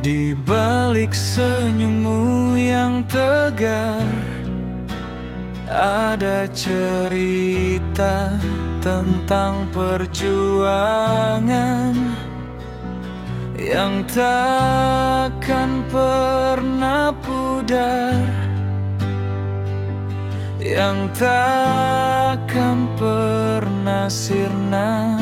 Di balik senyummu yang tegar, ada cerita tentang perjuangan yang takkan pernah pudar, yang takkan pernah sirna.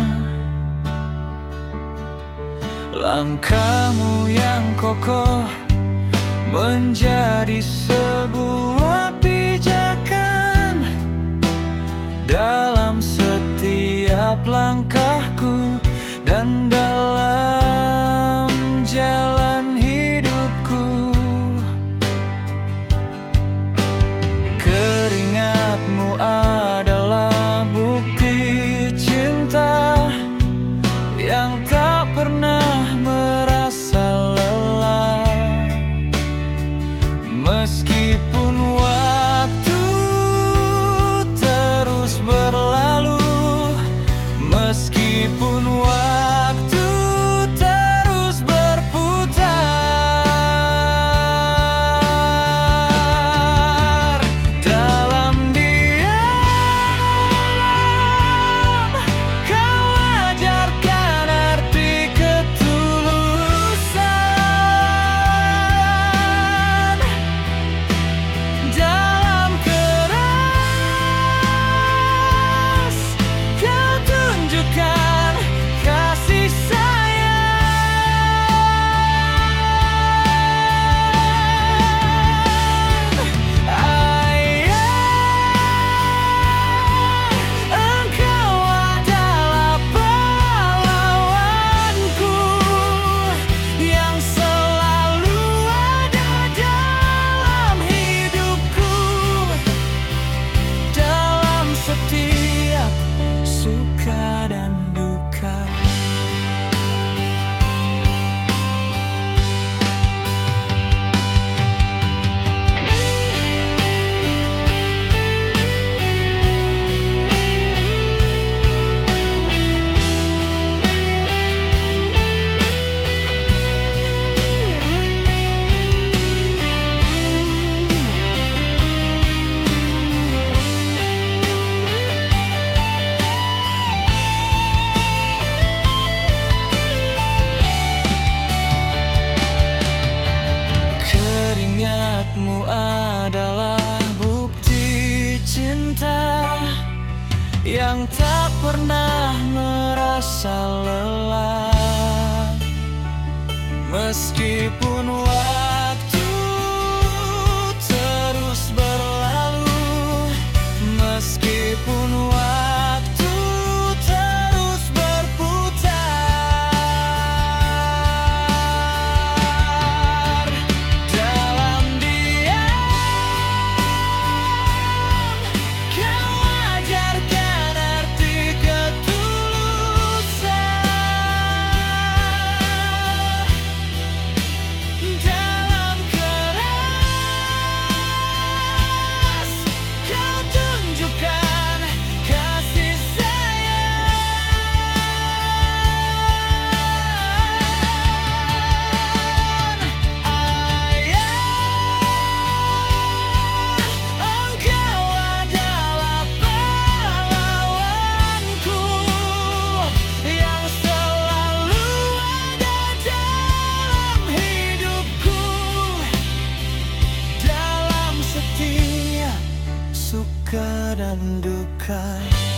Langkahmu yang kokoh menjadi sebuah pijakan dalam setiap langkahku dan dalam jalan hidupku. Keringatmu adalah bukti cinta yang tak pernah merasa lelah. Meskipun waktu terus berlalu, meskipun waktu terus berputar, dalam diam kau ajarkan arti ketulusan. Dalam keras kau tunjukkan kasih sayang. Ayah, engkau adalah pahlawanku yang selalu ada dalam hidupku, dalam setiap suka dan duka. Keringatmu adalah bukti cinta yang tak pernah merasa lelah. Meskipun waktu terus berlalu, meskipun waktu terus berputar, dalam diam kau ajarkan arti ketulusan. Dalam keras kau tunjukkan kasih sayang. Ayah, engkau adalah pahlawanku yang selalu ada dalam hidupku, dalam setiap suka dan duka.